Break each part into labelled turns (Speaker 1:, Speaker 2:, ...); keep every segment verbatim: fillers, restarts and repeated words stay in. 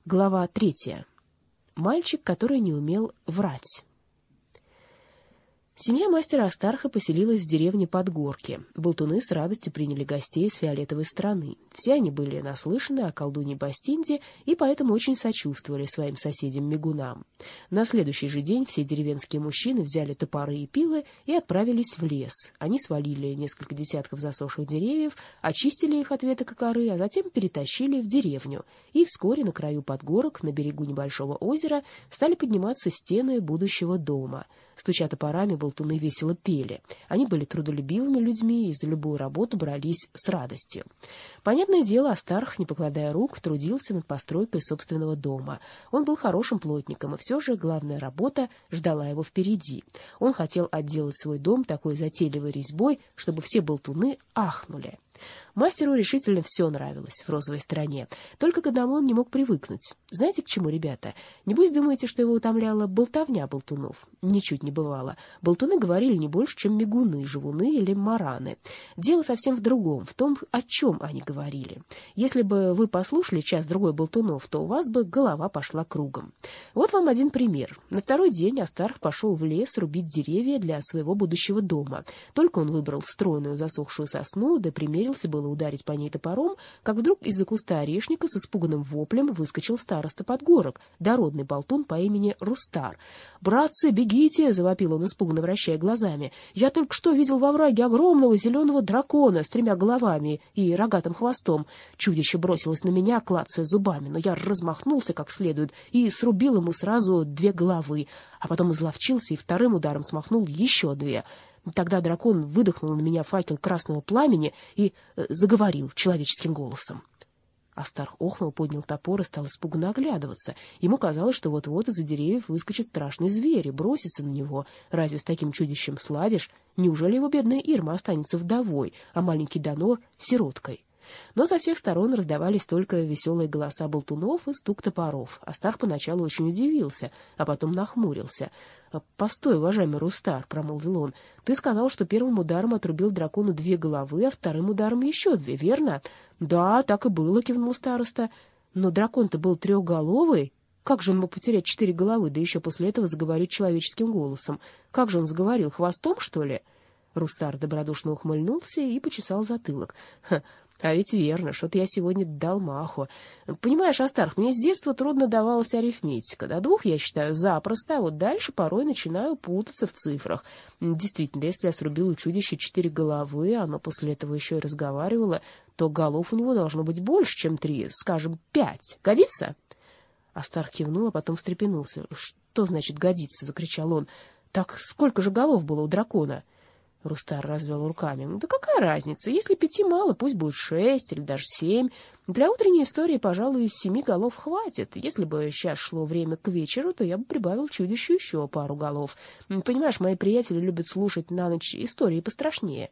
Speaker 1: Глава третья. Мальчик, который не умел врать. Семья мастера Астарха поселилась в деревне Подгорки. Болтуны с радостью приняли гостей с фиолетовой страны. Все они были наслышаны о колдунье Бастинде и поэтому очень сочувствовали своим соседям-мигунам. На следующий же день все деревенские мужчины взяли топоры и пилы и отправились в лес. Они свалили несколько десятков засохших деревьев, очистили их от веток и коры, а затем перетащили в деревню. И вскоре на краю Подгорок, на берегу небольшого озера, стали подниматься стены будущего дома. Стуча топорами, болтуны весело пели. Они были трудолюбивыми людьми и за любую работу брались с радостью. Понятное дело, Астарх, не покладая рук, трудился над постройкой собственного дома. Он был хорошим плотником, и все же главная работа ждала его впереди. Он хотел отделать свой дом такой затейливой резьбой, чтобы все болтуны ахнули. Мастеру решительно все нравилось в розовой стране. Только к одному он не мог привыкнуть. Знаете, к чему, ребята? Небось, думаете, что его утомляла болтовня болтунов? Ничуть не бывало. Болтуны говорили не больше, чем мигуны, живуны или мараны. Дело совсем в другом, в том, о чем они говорили. Если бы вы послушали час-другой болтунов, то у вас бы голова пошла кругом. Вот вам один пример. На второй день Астарх пошел в лес рубить деревья для своего будущего дома. Только он выбрал стройную засохшую сосну, да примерился было ударить по ней топором, как вдруг из-за куста орешника с испуганным воплем выскочил староста Подгорок, дородный болтун по имени Рустар. «Братцы, бегите!» — завопил он, испуганно вращая глазами. «Я только что видел во враге огромного зеленого дракона с тремя головами и рогатым хвостом. Чудище бросилось на меня, клацая зубами, но я размахнулся как следует и срубил ему сразу две головы, а потом изловчился и вторым ударом смахнул еще две». Тогда дракон выдохнул на меня факел красного пламени и э, заговорил человеческим голосом. Астарх охнул, поднял топор и стал испуганно оглядываться. Ему казалось, что вот-вот из-за деревьев выскочит страшный зверь и бросится на него. Разве с таким чудищем сладишь? Неужели его бедная Ирма останется вдовой, а маленький Донор — сироткой? Но со всех сторон раздавались только веселые голоса болтунов и стук топоров. Астарх поначалу очень удивился, а потом нахмурился. — Постой, уважаемый Рустар, — промолвил он, — ты сказал, что первым ударом отрубил дракону две головы, а вторым ударом еще две, верно? — Да, так и было, — кивнул староста. — Но дракон-то был трехголовый. Как же он мог потерять четыре головы, да еще после этого заговорить человеческим голосом? Как же он заговорил, хвостом, что ли? Рустар добродушно ухмыльнулся и почесал затылок. — А ведь верно, что-то я сегодня дал маху. Понимаешь, Астарх, мне с детства трудно давалась арифметика. До двух я считаю запросто, а вот дальше порой начинаю путаться в цифрах. Действительно, если я срубил у чудища четыре головы, а оно после этого еще и разговаривало, то голов у него должно быть больше, чем три, скажем, пять. Годится? Астарх кивнул, а потом встрепенулся. — Что значит годится? — закричал он. — Так сколько же голов было у дракона? Рустар развел руками. — Да какая разница? Если пяти мало, пусть будет шесть или даже семь. Для утренней истории, пожалуй, из семи голов хватит. Если бы сейчас шло время к вечеру, то я бы прибавил чудищу еще пару голов. Понимаешь, мои приятели любят слушать на ночь истории пострашнее.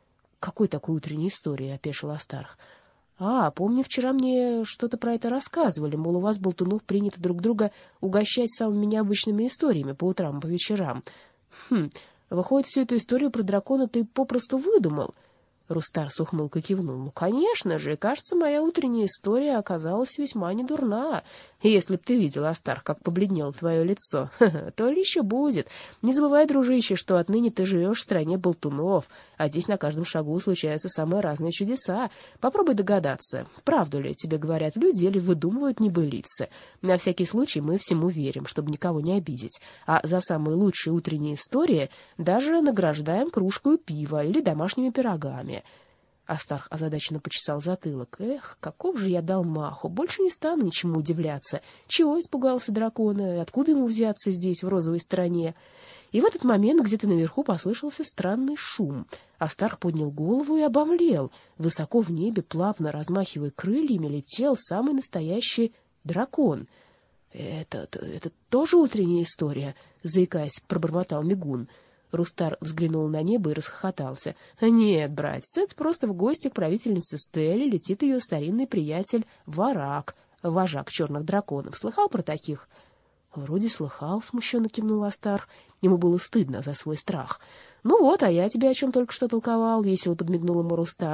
Speaker 1: — Какой такой утренней истории? — опешил Астарх. — А, помню, вчера мне что-то про это рассказывали, мол, у вас, болтунов, принято друг друга угощать самыми необычными историями по утрам и по вечерам. — Хм... Выходит, всю эту историю про дракона ты попросту выдумал? Рустар с ухмылкой кивнул. Ну, конечно же, кажется, моя утренняя история оказалась весьма недурна. Если б ты видел, Астарх, как побледнело твое лицо, то ли еще будет. Не забывай, дружище, что отныне ты живешь в стране болтунов, а здесь на каждом шагу случаются самые разные чудеса. Попробуй догадаться, правду ли тебе говорят люди или выдумывают небылицы. На всякий случай мы всему верим, чтобы никого не обидеть. А за самые лучшие утренние истории даже награждаем кружку пива или домашними пирогами. Астарх озадаченно почесал затылок. Эх, каков же я дал маху, больше не стану ничему удивляться. Чего испугался дракона, откуда ему взяться здесь, в розовой стране? И в этот момент где-то наверху послышался странный шум. Астарх поднял голову и обомлел. Высоко в небе, плавно размахивая крыльями, летел самый настоящий дракон. — Это, это, это тоже утренняя история? — заикаясь, пробормотал Мигун. Рустар взглянул на небо и расхохотался. — Нет, братец, это просто в гости к правительнице Стелле летит ее старинный приятель Варак, вожак черных драконов. Слыхал про таких? — Вроде слыхал, — смущенно кивнул Астарх. Ему было стыдно за свой страх. — Ну вот, а я тебе о чем только что толковал, — весело подмигнул ему Рустар.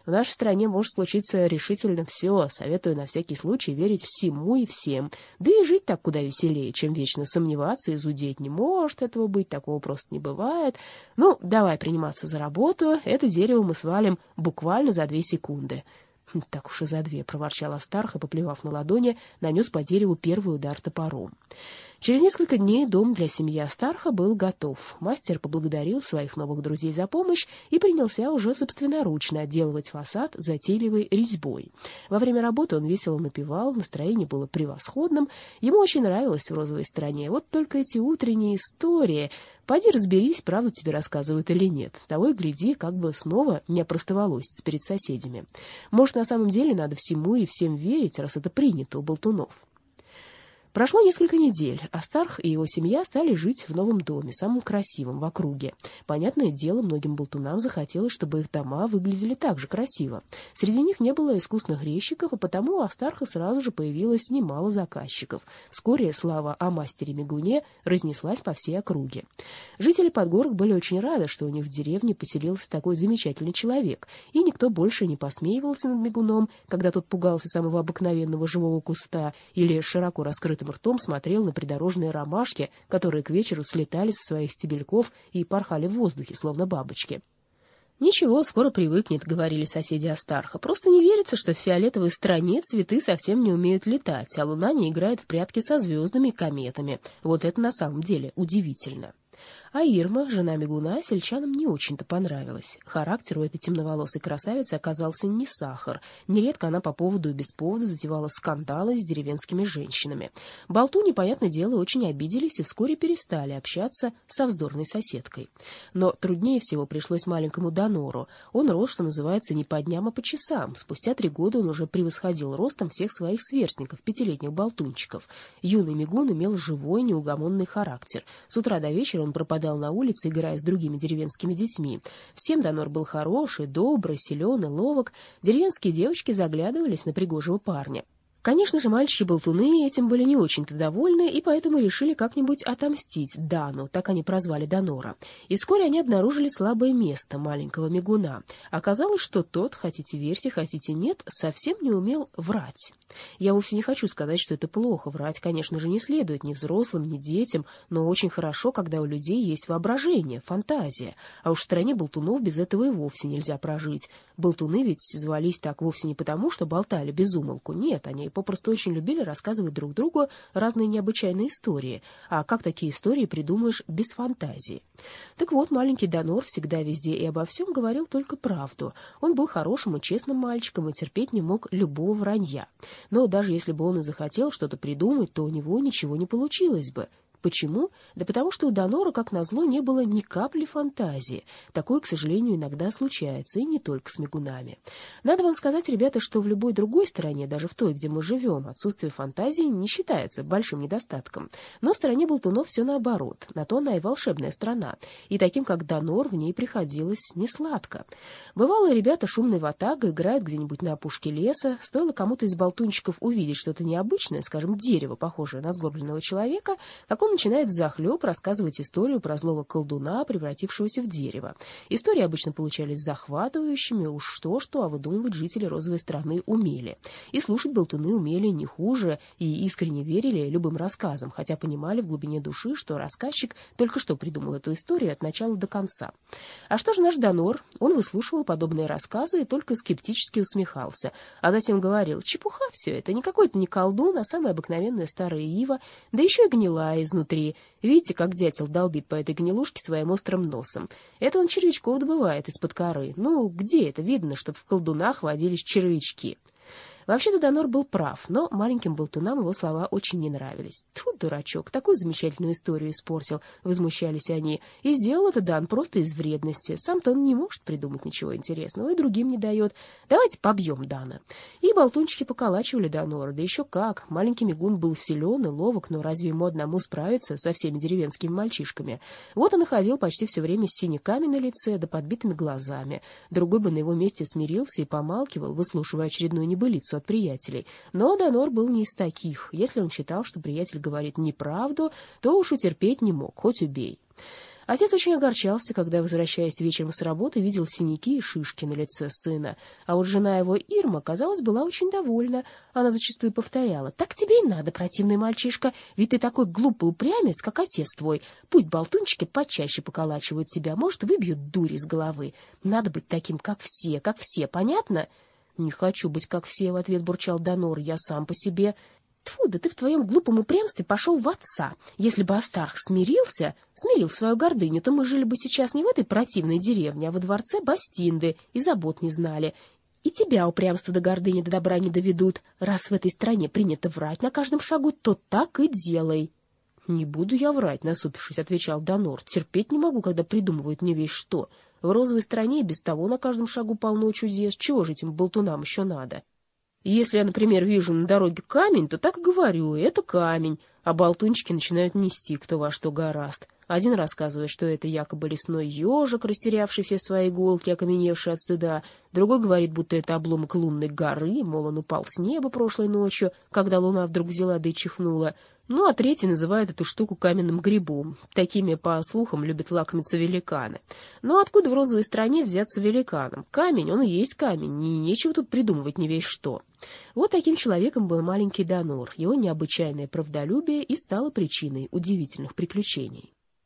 Speaker 1: В нашей стране может случиться решительно все. Советую на всякий случай верить всему и всем. Да и жить так куда веселее, чем вечно сомневаться и зудеть. Не может этого быть, такого просто не бывает. Ну, давай приниматься за работу. Это дерево мы свалим буквально за две секунды. — Так уж и за две, — проворчал Астарх и, поплевав на ладони, нанес по дереву первый удар топором. Через несколько дней дом для семьи Астарха был готов. Мастер поблагодарил своих новых друзей за помощь и принялся уже собственноручно отделывать фасад затейливой резьбой. Во время работы он весело напевал, настроение было превосходным, ему очень нравилось в розовой стране. Вот только эти утренние истории... Пойди разберись, правду тебе рассказывают или нет. Того и гляди, как бы снова не опростоволоситься перед соседями. Может, на самом деле надо всему и всем верить, раз это принято у болтунов. Прошло несколько недель. Астарх и его семья стали жить в новом доме, самом красивом в округе. Понятное дело, многим болтунам захотелось, чтобы их дома выглядели так же красиво. Среди них не было искусных резчиков, а потому у Астарха сразу же появилось немало заказчиков. Вскоре слава о мастере-мигуне разнеслась по всей округе. Жители Подгорок были очень рады, что у них в деревне поселился такой замечательный человек, и никто больше не посмеивался над мигуном, когда тот пугался самого обыкновенного живого куста или широко раскрытым ртом смотрел на придорожные ромашки, которые к вечеру слетали со своих стебельков и порхали в воздухе, словно бабочки. «Ничего, скоро привыкнет», — говорили соседи Астарха. «Просто не верится, что в фиолетовой стране цветы совсем не умеют летать, а луна не играет в прятки со звездами и кометами. Вот это на самом деле удивительно». А Ирма, жена мигуна, сельчанам не очень-то понравилась. Характер у этой темноволосой красавицы оказался не сахар. Нередко она по поводу и без повода затевала скандалы с деревенскими женщинами. Болтуни, понятное дело, очень обиделись и вскоре перестали общаться со вздорной соседкой. Но труднее всего пришлось маленькому Донору. Он рос, что называется, не по дням, а по часам. Спустя три года он уже превосходил ростом всех своих сверстников, пятилетних болтунчиков. Юный мигун имел живой, неугомонный характер. С утра до вечера он пропадал на улице, играя с другими деревенскими детьми. Всем Донор был хороший, добрый, силен и ловок. Деревенские девочки заглядывались на пригожего парня. Конечно же, мальчики-болтуны этим были не очень-то довольны, и поэтому решили как-нибудь отомстить Дану, так они прозвали Донора. И вскоре они обнаружили слабое место маленького мигуна. Оказалось, что тот, хотите верьте, хотите нет, совсем не умел врать. Я вовсе не хочу сказать, что это плохо. Врать, конечно же, не следует ни взрослым, ни детям, но очень хорошо, когда у людей есть воображение, фантазия. А уж в стране болтунов без этого и вовсе нельзя прожить. Болтуны ведь звались так вовсе не потому, что болтали без умолку. Нет, они попросту очень любили рассказывать друг другу разные необычайные истории. А как такие истории придумаешь без фантазии? Так вот, маленький Донор всегда, везде и обо всем говорил только правду. Он был хорошим и честным мальчиком и терпеть не мог любого вранья. Но даже если бы он и захотел что-то придумать, то у него ничего не получилось бы. Почему? Да потому что у Донора, как назло, не было ни капли фантазии. Такое, к сожалению, иногда случается, и не только с мигунами. Надо вам сказать, ребята, что в любой другой стране, даже в той, где мы живем, отсутствие фантазии не считается большим недостатком. Но в стране болтунов все наоборот. На то она и волшебная страна. И таким, как Донор, в ней приходилось несладко. Бывало, ребята шумной ватагой играют где-нибудь на опушке леса. Стоило кому-то из болтунчиков увидеть что-то необычное, скажем, дерево, похожее на сгорбленного человека, как он начинает взахлеб рассказывать историю про злого колдуна, превратившегося в дерево. Истории обычно получались захватывающими, уж что-что, а выдумывать жители розовой страны умели. И слушать болтуны умели не хуже, и искренне верили любым рассказам, хотя понимали в глубине души, что рассказчик только что придумал эту историю от начала до конца. А что же наш Донор? Он выслушивал подобные рассказы и только скептически усмехался, а затем говорил: чепуха все это, никакой-то не колдун, а самая обыкновенная старая ива, да еще и гнилая изнутри. Видите, как дятел долбит по этой гнилушке своим острым носом? Это он червячков добывает из-под коры. Ну, где это видно, чтобы в колдунах водились червячки? Вообще-то Донор был прав, но маленьким болтунам его слова очень не нравились. Тьфу, дурачок, такую замечательную историю испортил, возмущались они. И сделал это Дан просто из вредности. Сам-то он не может придумать ничего интересного и другим не дает. Давайте побьем Дана. И болтунчики поколачивали Донора, да еще как. Маленький мигун был силен и ловок, но разве ему одному справиться со всеми деревенскими мальчишками? Вот он и ходил почти все время с синяками на лице да подбитыми глазами. Другой бы на его месте смирился и помалкивал, выслушивая очередную небылицу от приятелей. Но Донор был не из таких. Если он считал, что приятель говорит неправду, то уж утерпеть не мог, хоть убей. Отец очень огорчался, когда, возвращаясь вечером с работы, видел синяки и шишки на лице сына. А вот жена его, Ирма, казалось, была очень довольна. Она зачастую повторяла: «Так тебе и надо, противный мальчишка, ведь ты такой глупый упрямец, как отец твой. Пусть болтунчики почаще поколачивают тебя, может, выбьют дурь из головы. Надо быть таким, как все, как все, понятно?» «Не хочу быть, как все», — в ответ бурчал Донор, — «я сам по себе». «Тьфу, да ты в твоем глупом упрямстве пошел в отца. Если бы Астарх смирился, смирил свою гордыню, то мы жили бы сейчас не в этой противной деревне, а во дворце Бастинды, и забот не знали. И тебя упрямство до гордыни до добра не доведут. Раз в этой стране принято врать на каждом шагу, то так и делай». «Не буду я врать», — насупившись, отвечал Донор. «Терпеть не могу, когда придумывают мне весь что. В розовой стране и без того на каждом шагу полно чудес. Чего же этим болтунам еще надо? Если я, например, вижу на дороге камень, то так и говорю: это камень, а болтунчики начинают нести кто во что горазд. Один рассказывает, что это якобы лесной ежик, растерявший все свои иголки, окаменевший от стыда. Другой говорит, будто это обломок лунной горы, мол, он упал с неба прошлой ночью, когда луна вдруг взяла да и чихнула. Ну, а третий называет эту штуку каменным грибом. Такими, по слухам, любят лакомиться великаны. Но откуда в розовой стране взяться великаном? Камень, он и есть камень, и нечего тут придумывать не весь что. Вот таким человеком был маленький Донор. Его необычайное правдолюбие и стало причиной удивительных приключений.